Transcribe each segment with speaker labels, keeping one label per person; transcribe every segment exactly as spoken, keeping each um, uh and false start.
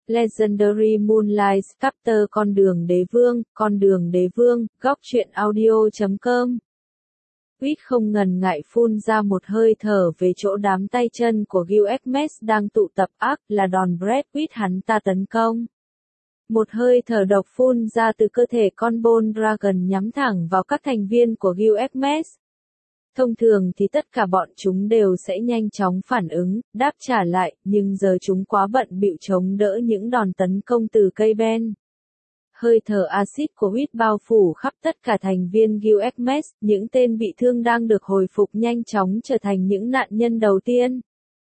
Speaker 1: Legendary Moonlight Chapter Con đường đế vương, con đường đế vương, góc truyện audio chấm com. Quýt không ngần ngại phun ra một hơi thở về chỗ đám tay chân của Gilgamesh đang tụ tập ác là đòn Brad Quýt hắn ta tấn công. Một hơi thở độc phun ra từ cơ thể con Bone Dragon nhắm thẳng vào các thành viên của Gilgamesh. Thông thường thì tất cả bọn chúng đều sẽ nhanh chóng phản ứng, đáp trả lại, nhưng giờ chúng quá bận bịu chống đỡ những đòn tấn công từ cây ben. Hơi thở axit của Quýt bao phủ khắp tất cả thành viên Gilgamesh, những tên bị thương đang được hồi phục nhanh chóng trở thành những nạn nhân đầu tiên.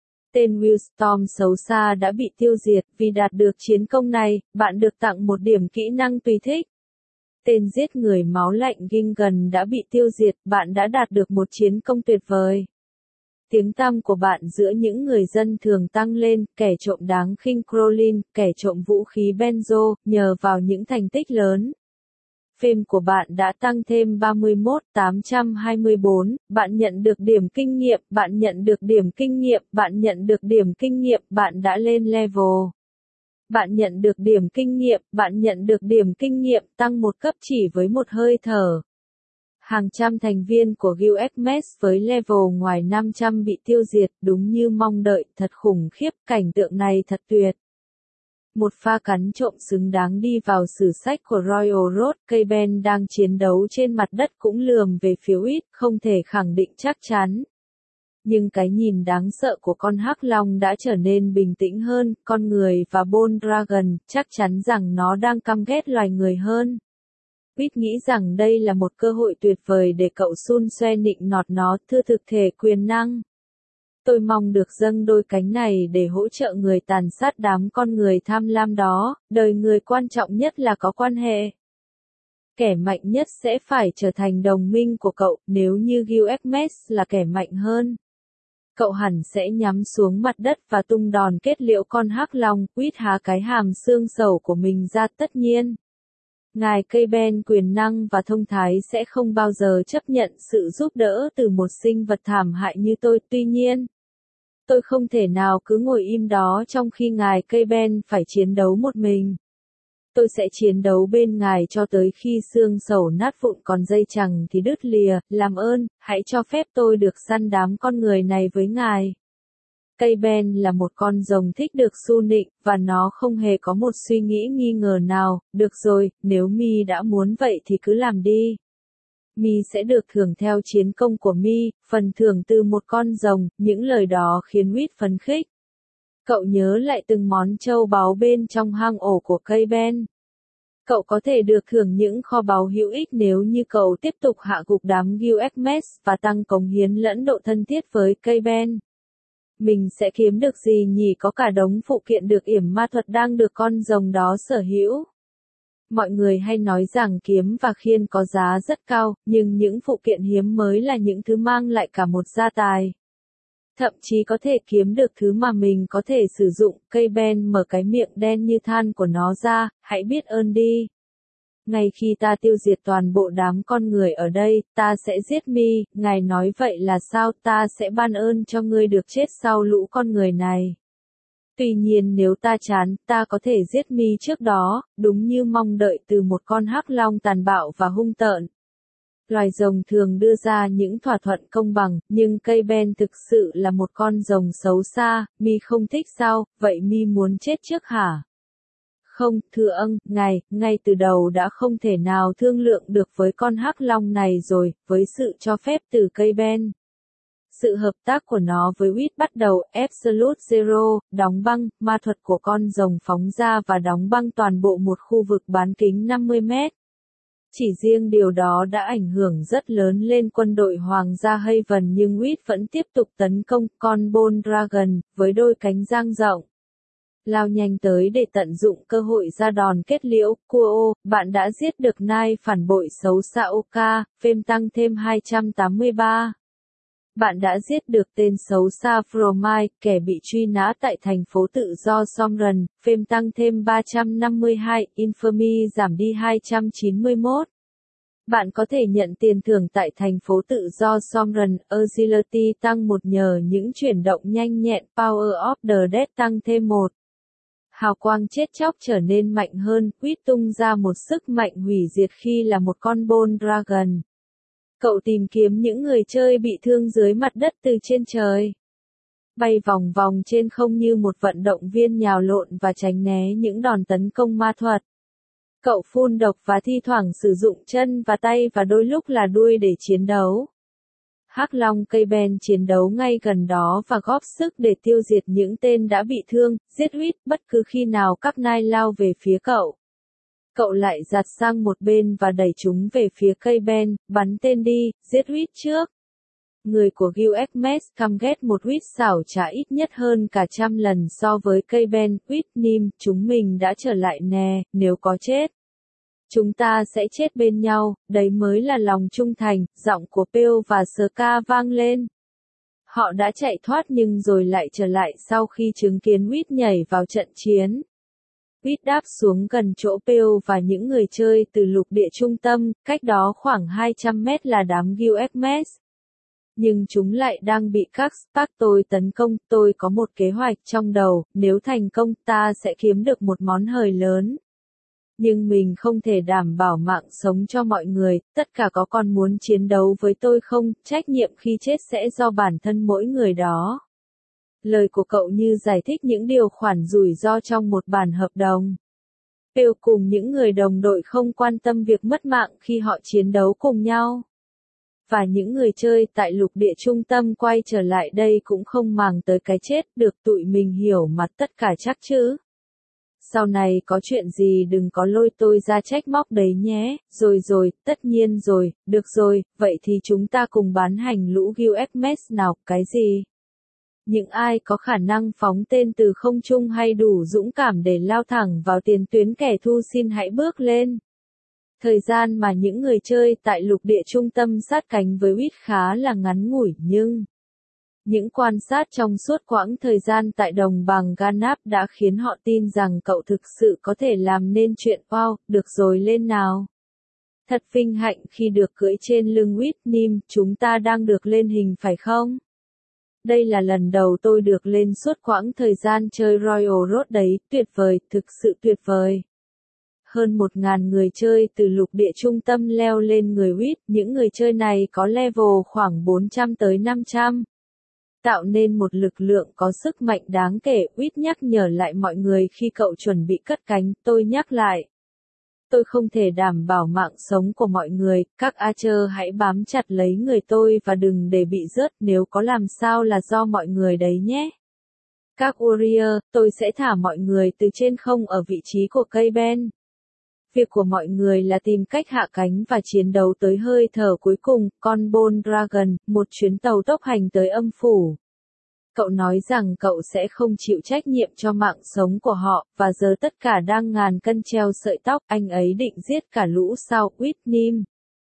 Speaker 1: Tên Willstorm xấu xa đã bị tiêu diệt, vì đạt được chiến công này, bạn được tặng một điểm kỹ năng tùy thích. Tên giết người máu lạnh Gingan đã bị tiêu diệt, bạn đã đạt được một chiến công tuyệt vời. Tiếng tăm của bạn giữa những người dân thường tăng lên, kẻ trộm đáng khinh Crowlin, kẻ trộm vũ khí Benzo, nhờ vào những thành tích lớn. Fame của bạn đã tăng thêm ba mươi mốt nghìn tám trăm hai mươi bốn, bạn nhận được điểm kinh nghiệm, bạn nhận được điểm kinh nghiệm, bạn nhận được điểm kinh nghiệm, bạn đã lên level. Bạn nhận được điểm kinh nghiệm, bạn nhận được điểm kinh nghiệm tăng một cấp chỉ với một hơi thở. Hàng trăm thành viên của Gilgamesh với level ngoài năm trăm bị tiêu diệt, đúng như mong đợi, thật khủng khiếp, cảnh tượng này thật tuyệt. Một pha cắn trộm xứng đáng đi vào sử sách của Royal Road, cây ben đang chiến đấu trên mặt đất cũng lườm về phía Quýt, không thể khẳng định chắc chắn. Nhưng cái nhìn đáng sợ của con hắc long đã trở nên bình tĩnh hơn, con người và Bone Dragon, chắc chắn rằng nó đang căm ghét loài người hơn. Quýt nghĩ rằng đây là một cơ hội tuyệt vời để cậu xun xoe nịnh nọt nó, thưa thực thể quyền năng. Tôi mong được dâng đôi cánh này để hỗ trợ người tàn sát đám con người tham lam đó, đời người quan trọng nhất là có quan hệ. Kẻ mạnh nhất sẽ phải trở thành đồng minh của cậu, nếu như Gilgamesh là kẻ mạnh hơn. Cậu hẳn sẽ nhắm xuống mặt đất và tung đòn kết liễu con hắc long. Quýt há cái hàm xương sầu của mình ra, tất nhiên. Ngài cây ben quyền năng và thông thái sẽ không bao giờ chấp nhận sự giúp đỡ từ một sinh vật thảm hại như tôi, tuy nhiên. Tôi không thể nào cứ ngồi im đó trong khi ngài cây ben phải chiến đấu một mình. Tôi sẽ chiến đấu bên ngài cho tới khi xương sầu nát vụn, còn dây chằng thì đứt lìa, làm ơn, hãy cho phép tôi được săn đám con người này với ngài. Cây ben là một con rồng thích được su nịnh, và nó không hề có một suy nghĩ nghi ngờ nào. Được rồi, nếu Mi đã muốn vậy thì cứ làm đi. Mi sẽ được thưởng theo chiến công của Mi, phần thưởng từ một con rồng. Những lời đó khiến Quýt phấn khích. Cậu nhớ lại từng món châu báu bên trong hang ổ của cây ben. Cậu có thể được thưởng những kho báu hữu ích nếu như cậu tiếp tục hạ gục đám Gilgamesh và tăng cống hiến lẫn độ thân thiết với cây ben. Mình sẽ kiếm được gì nhỉ? Có cả đống phụ kiện được yểm ma thuật đang được con rồng đó sở hữu. Mọi người hay nói rằng kiếm và khiên có giá rất cao, nhưng những phụ kiện hiếm mới là những thứ mang lại cả một gia tài. Thậm chí có thể kiếm được thứ mà mình có thể sử dụng. Cây ben mở cái miệng đen như than của nó ra, hãy biết ơn đi. Ngay khi ta tiêu diệt toàn bộ đám con người ở đây, ta sẽ giết Mi. Ngài nói vậy là sao? Ta sẽ ban ơn cho ngươi được chết sau lũ con người này. Tuy nhiên nếu ta chán, ta có thể giết Mi trước đó, đúng như mong đợi từ một con hắc long tàn bạo và hung tợn. Loài rồng thường đưa ra những thỏa thuận công bằng, nhưng cây ben thực sự là một con rồng xấu xa. Mi không thích sao? Vậy Mi muốn chết trước hả? Không, thưa âng, ngài, ngay từ đầu đã không thể nào thương lượng được với con hắc long này rồi, với sự cho phép từ cây ben. Sự hợp tác của nó với Quýt bắt đầu. Absolute Zero, đóng băng, ma thuật của con rồng phóng ra và đóng băng toàn bộ một khu vực bán kính năm mươi mét. Chỉ riêng điều đó đã ảnh hưởng rất lớn lên quân đội Hoàng gia Haven, nhưng Quýt vẫn tiếp tục tấn công con Bone Dragon, với đôi cánh dang rộng. Lao nhanh tới để tận dụng cơ hội ra đòn kết liễu. Kuo, bạn đã giết được nai phản bội xấu xa Oka, Fame tăng thêm hai trăm tám mươi ba. Bạn đã giết được tên xấu xa Fromai, kẻ bị truy nã tại thành phố tự do Somran, Fame tăng thêm ba trăm năm mươi hai, Infamy giảm đi hai trăm chín mươi mốt. Bạn có thể nhận tiền thưởng tại thành phố tự do Somran, Agility tăng một nhờ những chuyển động nhanh nhẹn, Power of the Dead tăng thêm một. Hào quang chết chóc trở nên mạnh hơn, Quýt tung ra một sức mạnh hủy diệt khi là một con Bone Dragon. Cậu tìm kiếm những người chơi bị thương dưới mặt đất từ trên trời. Bay vòng vòng trên không như một vận động viên nhào lộn và tránh né những đòn tấn công ma thuật. Cậu phun độc và thi thoảng sử dụng chân và tay và đôi lúc là đuôi để chiến đấu. Hắc Long K-Ben chiến đấu ngay gần đó và góp sức để tiêu diệt những tên đã bị thương, giết Huyết bất cứ khi nào các nai lao về phía cậu. Cậu lại giặt sang một bên và đẩy chúng về phía K-Ben, bắn tên đi, giết Huyết trước. Người của Gilgamesh căm ghét một Huyết xảo trá ít nhất hơn cả trăm lần so với K-Ben, Huyết Nim, chúng mình đã trở lại nè, nếu có chết. Chúng ta sẽ chết bên nhau, đấy mới là lòng trung thành, giọng của Pale và Ska vang lên. Họ đã chạy thoát nhưng rồi lại trở lại sau khi chứng kiến Huyết nhảy vào trận chiến. Huyết đáp xuống gần chỗ Pale và những người chơi từ lục địa trung tâm, cách đó khoảng hai trăm mét là đám Gilgamesh. Nhưng chúng lại đang bị các Spartoi tấn công, tôi có một kế hoạch trong đầu, nếu thành công ta sẽ kiếm được một món hời lớn. Nhưng mình không thể đảm bảo mạng sống cho mọi người, tất cả có còn muốn chiến đấu với tôi không, trách nhiệm khi chết sẽ do bản thân mỗi người đó. Lời của cậu như giải thích những điều khoản rủi ro trong một bản hợp đồng. Pale cùng những người đồng đội không quan tâm việc mất mạng khi họ chiến đấu cùng nhau. Và những người chơi tại lục địa trung tâm quay trở lại đây cũng không màng tới cái chết, được tụi mình hiểu mà tất cả chắc chứ. Sau này có chuyện gì đừng có lôi tôi ra trách móc đấy nhé, rồi rồi, tất nhiên rồi, được rồi, vậy thì chúng ta cùng bán hành lũ Gilgamesh nào, cái gì? Những ai có khả năng phóng tên từ không trung hay đủ dũng cảm để lao thẳng vào tiền tuyến kẻ thù xin hãy bước lên. Thời gian mà những người chơi tại lục địa trung tâm sát cánh với Huyết khá là ngắn ngủi nhưng những quan sát trong suốt quãng thời gian tại đồng bằng Ganap đã khiến họ tin rằng cậu thực sự có thể làm nên chuyện wow, được rồi lên nào. Thật vinh hạnh khi được cưỡi trên lưng Huyết Nim, chúng ta đang được lên hình phải không? Đây là lần đầu tôi được lên suốt quãng thời gian chơi Royal Road đấy, tuyệt vời, thực sự tuyệt vời. Hơn một ngàn người chơi từ lục địa trung tâm leo lên người Huyết, những người chơi này có level khoảng bốn trăm tới năm trăm. Tạo nên một lực lượng có sức mạnh đáng kể, Huyết nhắc nhở lại mọi người khi cậu chuẩn bị cất cánh, tôi nhắc lại. Tôi không thể đảm bảo mạng sống của mọi người, các Archer hãy bám chặt lấy người tôi và đừng để bị rớt, nếu có làm sao là do mọi người đấy nhé. Các Warrior, tôi sẽ thả mọi người từ trên không ở vị trí của K-Ben. Việc của mọi người là tìm cách hạ cánh và chiến đấu tới hơi thở cuối cùng, con Bone Dragon, một chuyến tàu tốc hành tới âm phủ. Cậu nói rằng cậu sẽ không chịu trách nhiệm cho mạng sống của họ, và giờ tất cả đang ngàn cân treo sợi tóc, anh ấy định giết cả lũ sao, Huyết Nim.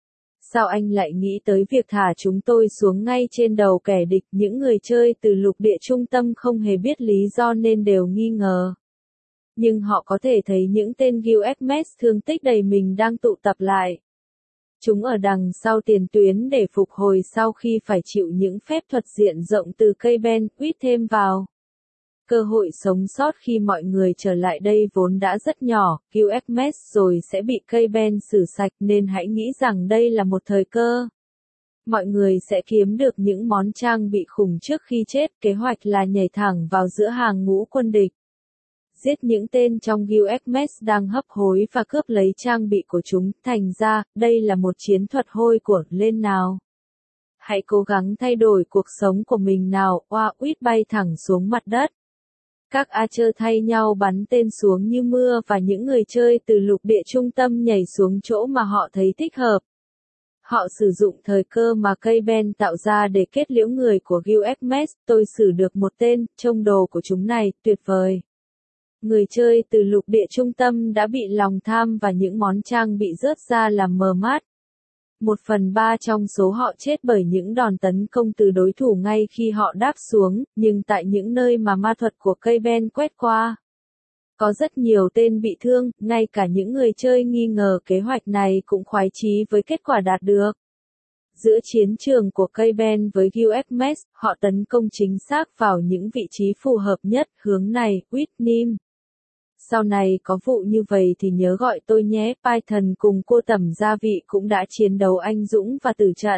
Speaker 1: Sao anh lại nghĩ tới việc thả chúng tôi xuống ngay trên đầu kẻ địch, những người chơi từ lục địa trung tâm không hề biết lý do nên đều nghi ngờ. Nhưng họ có thể thấy những tên Gilgamesh thương tích đầy mình đang tụ tập lại. Chúng ở đằng sau tiền tuyến để phục hồi sau khi phải chịu những phép thuật diện rộng từ K-Ben, Huyết thêm vào. Cơ hội sống sót khi mọi người trở lại đây vốn đã rất nhỏ, Gilgamesh rồi sẽ bị K-Ben xử sạch nên hãy nghĩ rằng đây là một thời cơ. Mọi người sẽ kiếm được những món trang bị khủng trước khi chết, kế hoạch là nhảy thẳng vào giữa hàng ngũ quân địch. Giết những tên trong Gilgamesh đang hấp hối và cướp lấy trang bị của chúng, thành ra, đây là một chiến thuật hôi của, lên nào. Hãy cố gắng thay đổi cuộc sống của mình nào, oa Huyết bay thẳng xuống mặt đất. Các Archer thay nhau bắn tên xuống như mưa và những người chơi từ lục địa trung tâm nhảy xuống chỗ mà họ thấy thích hợp. Họ sử dụng thời cơ mà K-Ben tạo ra để kết liễu người của Gilgamesh, tôi xử được một tên, trông đồ của chúng này, tuyệt vời. Người chơi từ lục địa trung tâm đã bị lòng tham và những món trang bị rớt ra làm mờ mắt. Một phần ba trong số họ chết bởi những đòn tấn công từ đối thủ ngay khi họ đáp xuống, nhưng tại những nơi mà ma thuật của K-Ben quét qua. Có rất nhiều tên bị thương, ngay cả những người chơi nghi ngờ kế hoạch này cũng khoái chí với kết quả đạt được. Giữa chiến trường của K-Ben với Gilgamesh, họ tấn công chính xác vào những vị trí phù hợp nhất, hướng này, Huyết Nim. sau này có vụ như vậy thì nhớ gọi tôi nhé. Python cùng cô tẩm gia vị cũng đã chiến đấu anh dũng và tử trận.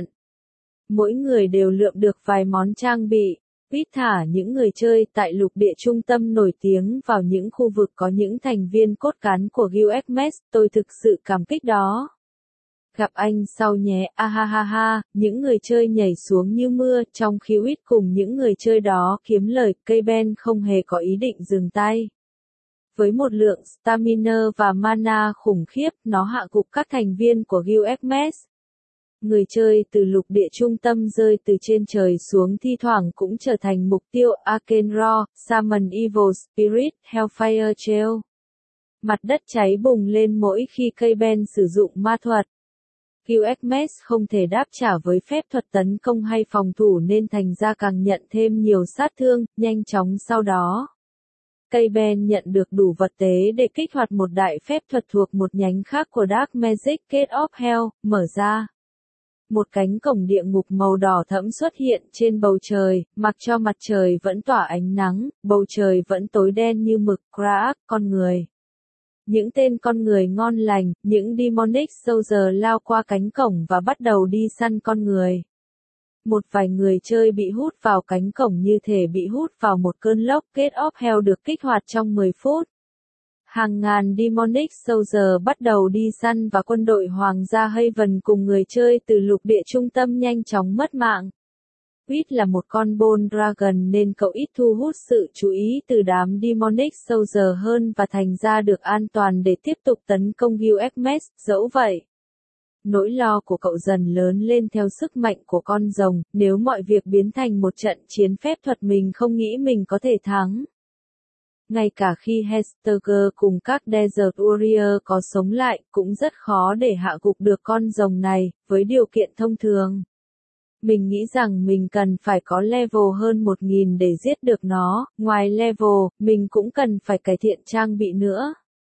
Speaker 1: Mỗi người đều lượm được vài món trang bị. Pít thả những người chơi tại lục địa trung tâm nổi tiếng vào những khu vực có những thành viên cốt cán của Guild Hermes, tôi thực sự cảm kích đó. Gặp anh sau nhé, a ha ha ha, những người chơi nhảy xuống như mưa, trong khi Wit cùng những người chơi đó kiếm lời, K-Ben không hề có ý định dừng tay. Với một lượng stamina và mana khủng khiếp, nó hạ gục các thành viên của Guild Hermes. Người chơi từ lục địa trung tâm rơi từ trên trời xuống thi thoảng cũng trở thành mục tiêu. Arcane Roar, Summon Evil Spirit, Hellfire Trail. Mặt đất cháy bùng lên mỗi khi K-Ben sử dụng ma thuật. Guild Hermes không thể đáp trả với phép thuật tấn công hay phòng thủ nên thành ra càng nhận thêm nhiều sát thương, nhanh chóng sau đó. K-Ben nhận được đủ vật tế để kích hoạt một đại phép thuật thuộc một nhánh khác của Dark Magic Gate of Hell, mở ra. Một cánh cổng địa ngục màu đỏ thẫm xuất hiện trên bầu trời, mặc cho mặt trời vẫn tỏa ánh nắng, bầu trời vẫn tối đen như mực. Kraak, con người. Những tên con người ngon lành, những demonic soldier lao qua cánh cổng và bắt đầu đi săn con người. Một vài người chơi bị hút vào cánh cổng như thể bị hút vào một cơn lốc. Gate of Hell được kích hoạt trong mười phút. Hàng ngàn demonic soldier bắt đầu đi săn và quân đội Hoàng gia Haven cùng người chơi từ lục địa trung tâm nhanh chóng mất mạng. Wit là một con bone dragon nên cậu ít thu hút sự chú ý từ đám demonic soldier hơn và thành ra được an toàn để tiếp tục tấn công Guild Hermes. Dẫu vậy, nỗi lo của cậu dần lớn lên theo sức mạnh của con rồng. Nếu mọi việc biến thành một trận chiến phép thuật mình không nghĩ mình có thể thắng. Ngay cả khi Hestager cùng các Desert Warrior có sống lại, cũng rất khó để hạ gục được con rồng này, với điều kiện thông thường. Mình nghĩ rằng mình cần phải có level hơn một nghìn để giết được nó, ngoài level, mình cũng cần phải cải thiện trang bị nữa.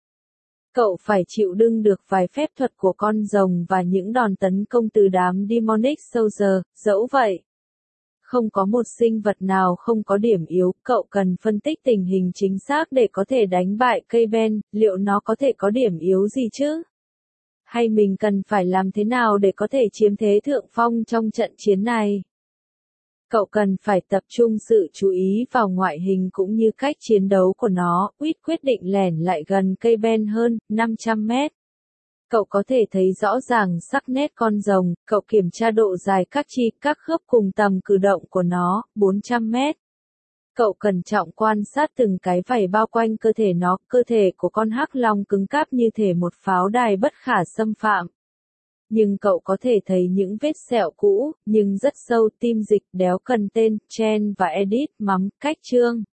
Speaker 1: Cậu phải chịu đựng được vài phép thuật của con rồng và những đòn tấn công từ đám demonic soldier, dẫu vậy. Không có một sinh vật nào không có điểm yếu, cậu cần phân tích tình hình chính xác để có thể đánh bại K-Ben, liệu nó có thể có điểm yếu gì chứ? Hay mình cần phải làm thế nào để có thể chiếm thế thượng phong trong trận chiến này? Cậu cần phải tập trung sự chú ý vào ngoại hình cũng như cách chiến đấu của nó. Wit quyết định lẻn lại gần K-Ben hơn năm trăm mét. Cậu có thể thấy rõ ràng sắc nét con rồng, cậu kiểm tra độ dài các chi, các khớp cùng tầm cử động của nó, bốn trăm mét. Cậu cẩn trọng quan sát từng cái vảy bao quanh cơ thể nó, cơ thể của con hắc long cứng cáp như thể một pháo đài bất khả xâm phạm. Nhưng cậu có thể thấy những vết sẹo cũ, nhưng rất sâu. Tim dịch đéo cần tên, Chen và Edith mắm, cách chương.